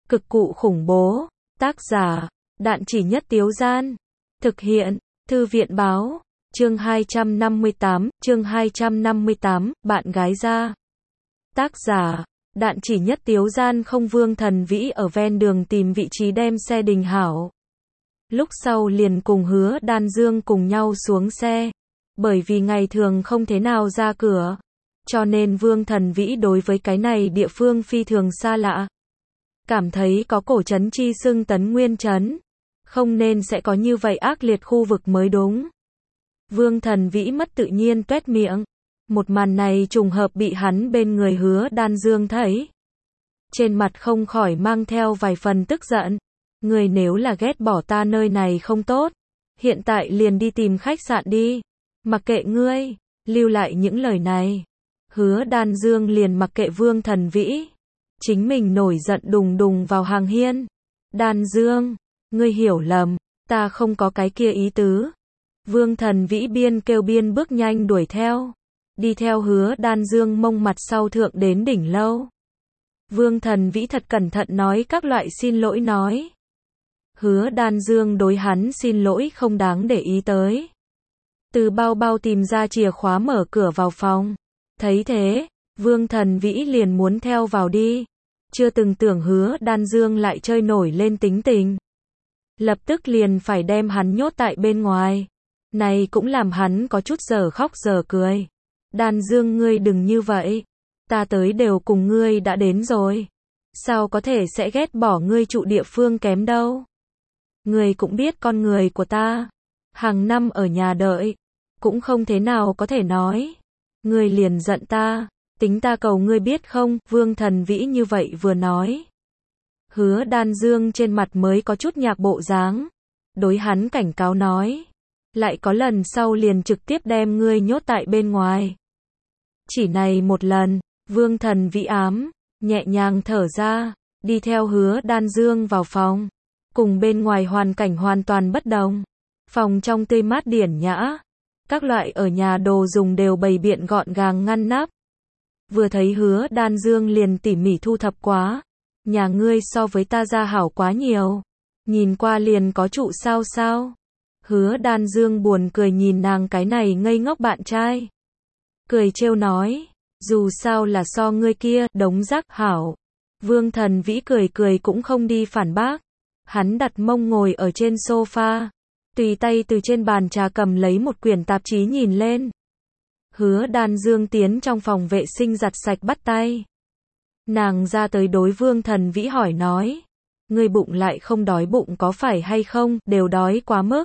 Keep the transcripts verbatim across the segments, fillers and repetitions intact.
Cực cụ khủng bố. Tác giả, Đạn Chỉ Nhất Tiếu Gian. Thực hiện, Thư viện báo. Chương hai trăm năm mươi tám, chương hai trăm năm mươi tám, bạn gái ra. Tác giả, Đạn Chỉ Nhất Tiếu Gian. Không, Vương Thần Vĩ ở ven đường tìm vị trí đem xe đình hảo. Lúc sau liền cùng Hứa Đan Dương cùng nhau xuống xe. Bởi vì ngày thường không thế nào ra cửa, cho nên Vương Thần Vĩ đối với cái này địa phương phi thường xa lạ. Cảm thấy có cổ trấn chi xưng Tấn Nguyên trấn, không nên sẽ có như vậy ác liệt khu vực mới đúng. Vương Thần Vĩ mất tự nhiên tuét miệng. Một màn này trùng hợp bị hắn bên người Hứa Đan Dương thấy. Trên mặt không khỏi mang theo vài phần tức giận. Người nếu là ghét bỏ ta nơi này không tốt, hiện tại liền đi tìm khách sạn đi. Mặc kệ ngươi, lưu lại những lời này. Hứa Đan Dương liền mặc kệ Vương Thần Vĩ. Chính mình nổi giận đùng đùng vào hàng hiên. Đan Dương, ngươi hiểu lầm, ta không có cái kia ý tứ. Vương Thần Vĩ biên kêu biên bước nhanh đuổi theo. Đi theo Hứa Đan Dương mông mặt sau thượng đến đỉnh lâu. Vương Thần Vĩ thật cẩn thận nói các loại xin lỗi nói. Hứa Đan Dương đối hắn xin lỗi không đáng để ý tới. Từ bao bao tìm ra chìa khóa mở cửa vào phòng. Thấy thế, Vương Thần Vĩ liền muốn theo vào đi. Chưa từng tưởng Hứa Đan Dương lại chơi nổi lên tính tình. Lập tức liền phải đem hắn nhốt tại bên ngoài. Này cũng làm hắn có chút giờ khóc giờ cười. Đan Dương, ngươi đừng như vậy. Ta tới đều cùng ngươi đã đến rồi. Sao có thể sẽ ghét bỏ ngươi trụ địa phương kém đâu. Ngươi cũng biết con người của ta. Hàng năm ở nhà đợi. Cũng không thế nào có thể nói. Ngươi liền giận ta. Tính ta cầu ngươi biết không. Vương Thần Vĩ như vậy vừa nói. Hứa Đan Dương trên mặt mới có chút nhạc bộ dáng. Đối hắn cảnh cáo nói. Lại có lần sau liền trực tiếp đem ngươi nhốt tại bên ngoài. Chỉ này một lần. Vương Thần Vĩ ám. Nhẹ nhàng thở ra. Đi theo Hứa Đan Dương vào phòng. Cùng bên ngoài hoàn cảnh hoàn toàn bất đồng. Phòng trong tươi mát điển nhã. Các loại ở nhà đồ dùng đều bày biện gọn gàng ngăn nắp. Vừa thấy Hứa Đan Dương liền tỉ mỉ thu thập quá. Nhà ngươi so với ta ra hảo quá nhiều. Nhìn qua liền có trụ sao sao. Hứa Đan Dương buồn cười nhìn nàng cái này ngây ngốc bạn trai. Cười trêu nói. Dù sao là so ngươi kia, đống rác hảo. Vương Thần Vĩ cười cười cũng không đi phản bác. Hắn đặt mông ngồi ở trên sofa. Tùy tay từ trên bàn trà cầm lấy một quyển tạp chí nhìn lên. Hứa Đan Dương tiến trong phòng vệ sinh giặt sạch bắt tay. Nàng ra tới đối Vương Thần Vĩ hỏi nói. Ngươi bụng lại không đói bụng có phải hay không, đều đói quá mức.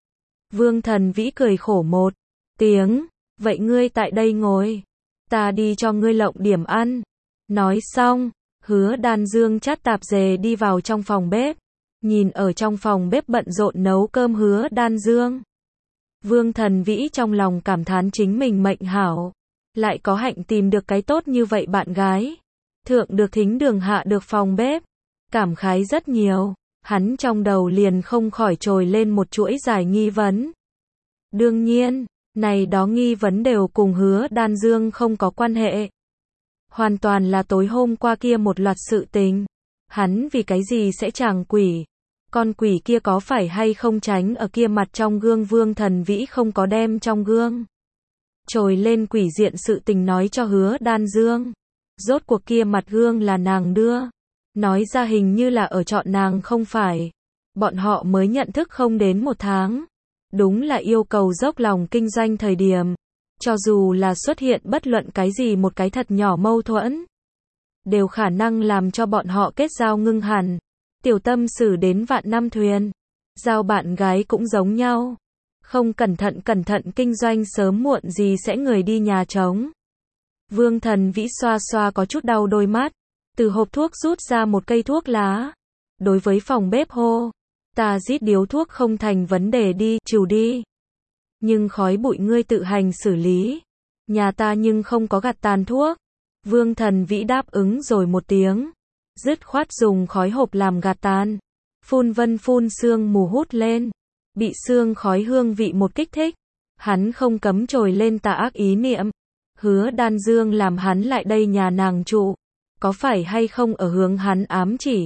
Vương Thần Vĩ cười khổ một tiếng. Vậy ngươi tại đây ngồi. Ta đi cho ngươi lộng điểm ăn. Nói xong, Hứa Đan Dương chát tạp dề đi vào trong phòng bếp. Nhìn ở trong phòng bếp bận rộn nấu cơm Hứa Đan Dương. Vương Thần Vĩ trong lòng cảm thán chính mình mệnh hảo. Lại có hạnh tìm được cái tốt như vậy bạn gái. Thượng được thính đường hạ được phòng bếp. Cảm khái rất nhiều. Hắn trong đầu liền không khỏi trồi lên một chuỗi dài nghi vấn. Đương nhiên, này đó nghi vấn đều cùng Hứa Đan Dương không có quan hệ. Hoàn toàn là tối hôm qua kia một loạt sự tình. Hắn vì cái gì sẽ chàng quỷ? Con quỷ kia có phải hay không tránh ở kia mặt trong gương? Vương Thần Vĩ không có đem trong gương trồi lên quỷ diện sự tình nói cho Hứa Đan Dương. Rốt cuộc kia mặt gương là nàng đưa. Nói ra hình như là ở chọn nàng không phải. Bọn họ mới nhận thức không đến một tháng. Đúng là yêu cầu dốc lòng kinh doanh thời điểm. Cho dù là xuất hiện bất luận cái gì một cái thật nhỏ mâu thuẫn. Đều khả năng làm cho bọn họ kết giao ngưng hẳn. Tiểu tâm xử đến vạn năm thuyền. Giao bạn gái cũng giống nhau. Không cẩn thận cẩn thận kinh doanh sớm muộn gì sẽ người đi nhà trống. Vương Thần Vĩ xoa xoa có chút đau đôi mắt. Từ hộp thuốc rút ra một cây thuốc lá. Đối với phòng bếp hô. Ta rít điếu thuốc không thành vấn đề đi, trừ đi. Nhưng khói bụi ngươi tự hành xử lý. Nhà ta nhưng không có gặt tàn thuốc. Vương Thần Vĩ đáp ứng rồi một tiếng. Dứt khoát dùng khói hộp làm gạt tàn. Phun vân phun sương mù hút lên. Bị sương khói hương vị một kích thích. Hắn không cấm trồi lên tà ác ý niệm. Hứa Đan Dương làm hắn lại đây nhà nàng trụ. Có phải hay không ở hướng hắn ám chỉ.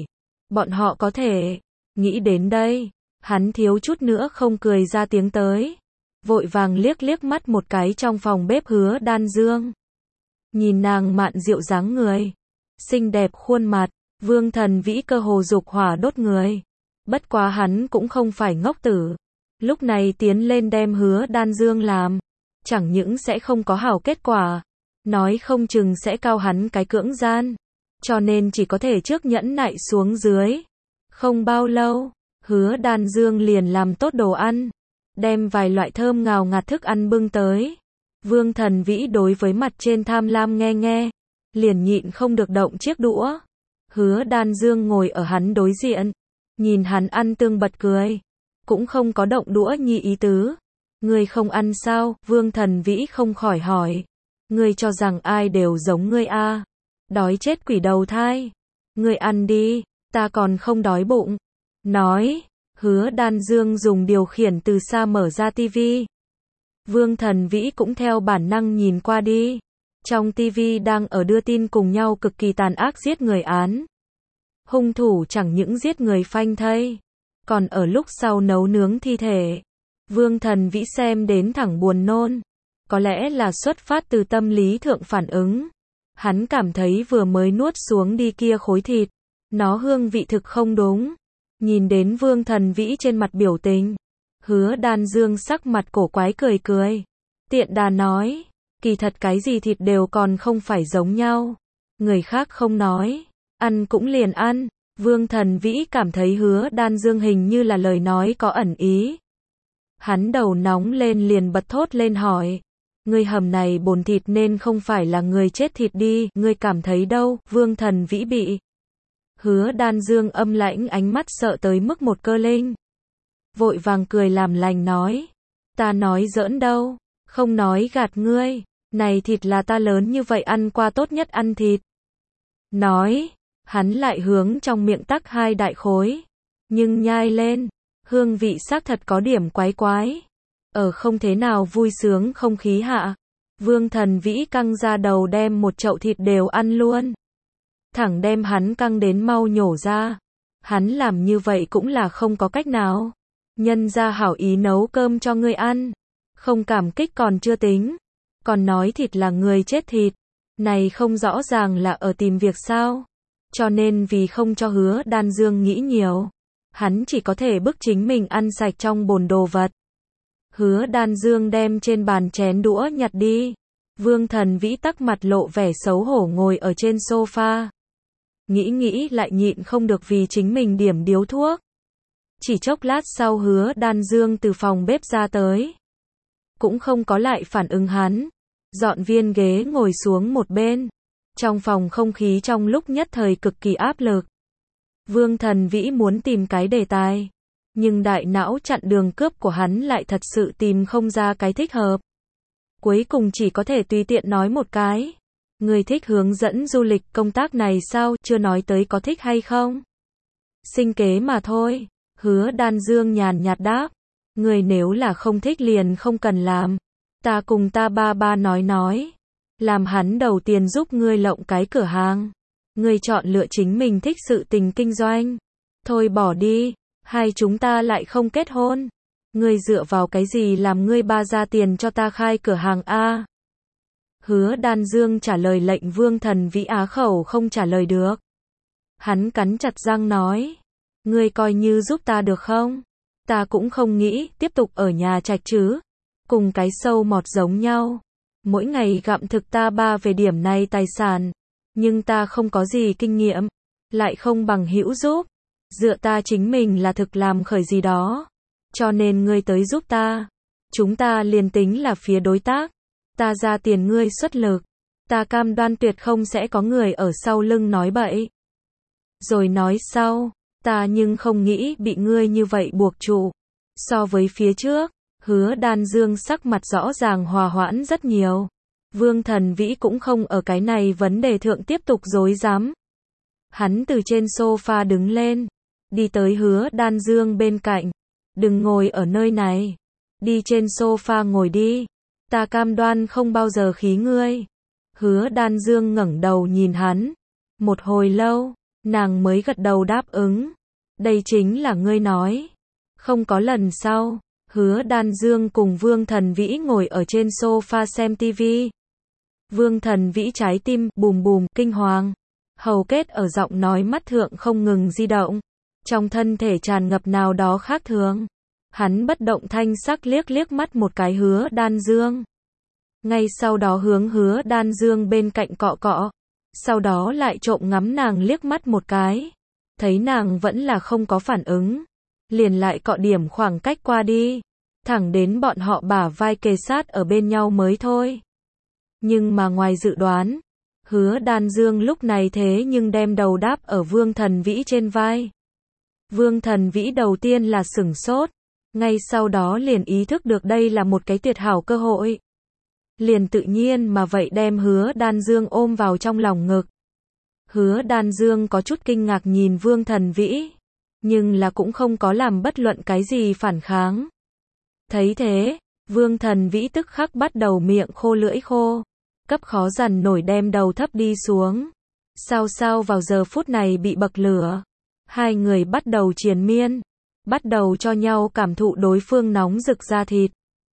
Bọn họ có thể. Nghĩ đến đây, hắn thiếu chút nữa không cười ra tiếng tới. Vội vàng liếc liếc mắt một cái trong phòng bếp Hứa Đan Dương. Nhìn nàng mạn diệu dáng người, xinh đẹp khuôn mặt, Vương Thần Vĩ cơ hồ dục hỏa đốt người. Bất quá hắn cũng không phải ngốc tử. Lúc này tiến lên đem Hứa Đan Dương làm, chẳng những sẽ không có hảo kết quả, nói không chừng sẽ cao hắn cái cưỡng gian. Cho nên chỉ có thể trước nhẫn nại xuống dưới. Không bao lâu, Hứa Đan Dương liền làm tốt đồ ăn, đem vài loại thơm ngào ngạt thức ăn bưng tới. Vương Thần Vĩ đối với mặt trên tham lam nghe nghe, liền nhịn không được động chiếc đũa. Hứa Đan Dương ngồi ở hắn đối diện, nhìn hắn ăn tương bật cười, cũng không có động đũa nhi ý tứ. Ngươi không ăn sao? Vương Thần Vĩ không khỏi hỏi. Ngươi cho rằng ai đều giống ngươi a? À? Đói chết quỷ đầu thai. Ngươi ăn đi, ta còn không đói bụng. Nói, Hứa Đan Dương dùng điều khiển từ xa mở ra tivi. Vương Thần Vĩ cũng theo bản năng nhìn qua đi. Trong tivi đang ở đưa tin cùng nhau cực kỳ tàn ác giết người án. Hung thủ chẳng những giết người phanh thây, còn ở lúc sau nấu nướng thi thể. Vương Thần Vĩ xem đến thẳng buồn nôn. Có lẽ là xuất phát từ tâm lý thượng phản ứng. Hắn cảm thấy vừa mới nuốt xuống đi kia khối thịt, nó hương vị thực không đúng. Nhìn đến Vương Thần Vĩ trên mặt biểu tình, Hứa Đan Dương sắc mặt cổ quái cười cười. Tiện đà nói, kỳ thật cái gì thịt đều còn không phải giống nhau. Người khác không nói, ăn cũng liền ăn. Vương Thần Vĩ cảm thấy Hứa Đan Dương hình như là lời nói có ẩn ý. Hắn đầu nóng lên liền bật thốt lên hỏi. Ngươi hầm này bồn thịt nên không phải là người chết thịt đi, ngươi cảm thấy đâu? Vương Thần Vĩ bị Hứa Đan Dương âm lãnh ánh mắt sợ tới mức một cơ linh. Vội vàng cười làm lành nói. Ta nói giỡn đâu, không nói gạt ngươi, này thịt là ta lớn như vậy ăn qua tốt nhất ăn thịt. Nói, hắn lại hướng trong miệng tắc hai đại khối, nhưng nhai lên, hương vị xác thật có điểm quái quái. Ở không thế nào vui sướng không khí hạ, Vương Thần Vĩ căng ra đầu đem một chậu thịt đều ăn luôn. Thẳng đem hắn căng đến mau nhổ ra. Hắn làm như vậy cũng là không có cách nào. Nhân ra hảo ý nấu cơm cho ngươi ăn, không cảm kích còn chưa tính, còn nói thịt là người chết thịt. Này không rõ ràng là ở tìm việc sao. Cho nên vì không cho Hứa Đan Dương nghĩ nhiều, hắn chỉ có thể bức chính mình ăn sạch trong bồn đồ vật. Hứa Đan Dương đem trên bàn chén đũa nhặt đi. Vương Thần Vĩ tắc mặt lộ vẻ xấu hổ ngồi ở trên sofa. Nghĩ nghĩ lại nhịn không được vì chính mình điểm điếu thuốc. Chỉ chốc lát sau Hứa Đan Dương từ phòng bếp ra tới. Cũng không có lại phản ứng hắn. Dọn viên ghế ngồi xuống một bên. Trong phòng không khí trong lúc nhất thời cực kỳ áp lực. Vương Thần Vĩ muốn tìm cái đề tài. Nhưng đại não chặn đường cướp của hắn lại thật sự tìm không ra cái thích hợp. Cuối cùng chỉ có thể tùy tiện nói một cái. Người thích hướng dẫn du lịch công tác này sao, chưa nói tới có thích hay không? Sinh kế mà thôi. Hứa Đan Dương nhàn nhạt đáp. Người nếu là không thích liền không cần làm. Ta cùng ta ba ba nói nói. Làm hắn đầu tiên giúp ngươi lộng cái cửa hàng. Ngươi chọn lựa chính mình thích sự tình kinh doanh. Thôi bỏ đi. Hai chúng ta lại không kết hôn. Ngươi dựa vào cái gì làm ngươi ba ra tiền cho ta khai cửa hàng a? Hứa Đan Dương trả lời lệnh Vương Thần Vĩ á khẩu không trả lời được. Hắn cắn chặt răng nói. Ngươi coi như giúp ta được không? Ta cũng không nghĩ tiếp tục ở nhà trạch chứ. Cùng cái sâu mọt giống nhau. Mỗi ngày gặm thực ta ba về điểm này tài sản. Nhưng ta không có gì kinh nghiệm. Lại không bằng hữu giúp. Dựa ta chính mình là thực làm khởi gì đó. Cho nên ngươi tới giúp ta. Chúng ta liền tính là phía đối tác. Ta ra tiền ngươi xuất lực. Ta cam đoan tuyệt không sẽ có người ở sau lưng nói bậy. Rồi nói sau. Ta nhưng không nghĩ bị ngươi như vậy buộc trụ. So với phía trước, Hứa Đan Dương sắc mặt rõ ràng hòa hoãn rất nhiều. Vương Thần Vĩ cũng không ở cái này vấn đề thượng tiếp tục dối dám. Hắn từ trên sofa đứng lên. Đi tới Hứa Đan Dương bên cạnh. Đừng ngồi ở nơi này. Đi trên sofa ngồi đi. Ta cam đoan không bao giờ khí ngươi. Hứa Đan Dương ngẩng đầu nhìn hắn. Một hồi lâu, Nàng mới gật đầu đáp ứng. Đây chính là ngươi nói. Không có lần sau. Hứa Đan Dương cùng Vương Thần Vĩ ngồi ở trên sofa xem tivi. Vương Thần Vĩ trái tim bùm bùm kinh hoàng. Hầu kết ở giọng nói mắt thượng không ngừng di động. Trong thân thể tràn ngập nào đó khác thường. Hắn bất động thanh sắc liếc liếc mắt một cái Hứa Đan Dương. Ngay sau đó hướng Hứa Đan Dương bên cạnh cọ cọ. Sau đó lại trộm ngắm nàng liếc mắt một cái. Thấy nàng vẫn là không có phản ứng. Liền lại cọ điểm khoảng cách qua đi. Thẳng đến bọn họ bả vai kề sát ở bên nhau mới thôi. Nhưng mà ngoài dự đoán, Hứa Đan Dương lúc này thế nhưng đem đầu đáp ở Vương Thần Vĩ trên vai. Vương Thần Vĩ đầu tiên là sửng sốt. Ngay sau đó liền ý thức được đây là một cái tuyệt hảo cơ hội. Liền tự nhiên mà vậy đem Hứa Đan Dương ôm vào trong lòng ngực. Hứa Đan Dương có chút kinh ngạc nhìn Vương Thần Vĩ. Nhưng là cũng không có làm bất luận cái gì phản kháng. Thấy thế, Vương Thần Vĩ tức khắc bắt đầu miệng khô lưỡi khô. Cấp khó dằn nổi đem đầu thấp đi xuống. Sao sao vào giờ phút này bị bậc lửa. Hai người bắt đầu triền miên. Bắt đầu cho nhau cảm thụ đối phương nóng rực da thịt.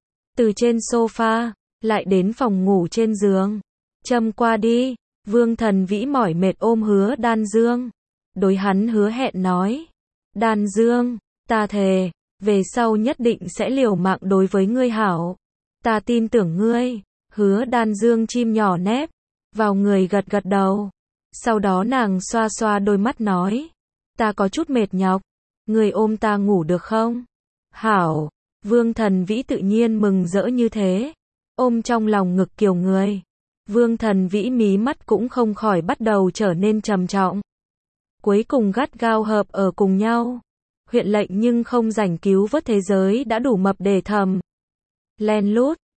Từ trên sofa, lại đến phòng ngủ trên giường. Châm qua đi, Vương Thần Vĩ mỏi mệt ôm Hứa Đan Dương. Đối hắn hứa hẹn nói. Đan Dương, ta thề, về sau nhất định sẽ liều mạng đối với ngươi hảo. Ta tin tưởng ngươi. Hứa Đan Dương chim nhỏ nép vào người gật gật đầu. Sau đó nàng xoa xoa đôi mắt nói. Ta có chút mệt nhọc. Ngươi ôm ta ngủ được không? Hảo. Vương Thần Vĩ tự nhiên mừng rỡ như thế. Ôm trong lòng ngực kiều người. Vương Thần Vĩ mí mắt cũng không khỏi bắt đầu trở nên trầm trọng. Cuối cùng gắt gao hợp ở cùng nhau. Huyện lệnh nhưng không rảnh cứu vớt thế giới đã đủ mập để thầm. Len lút.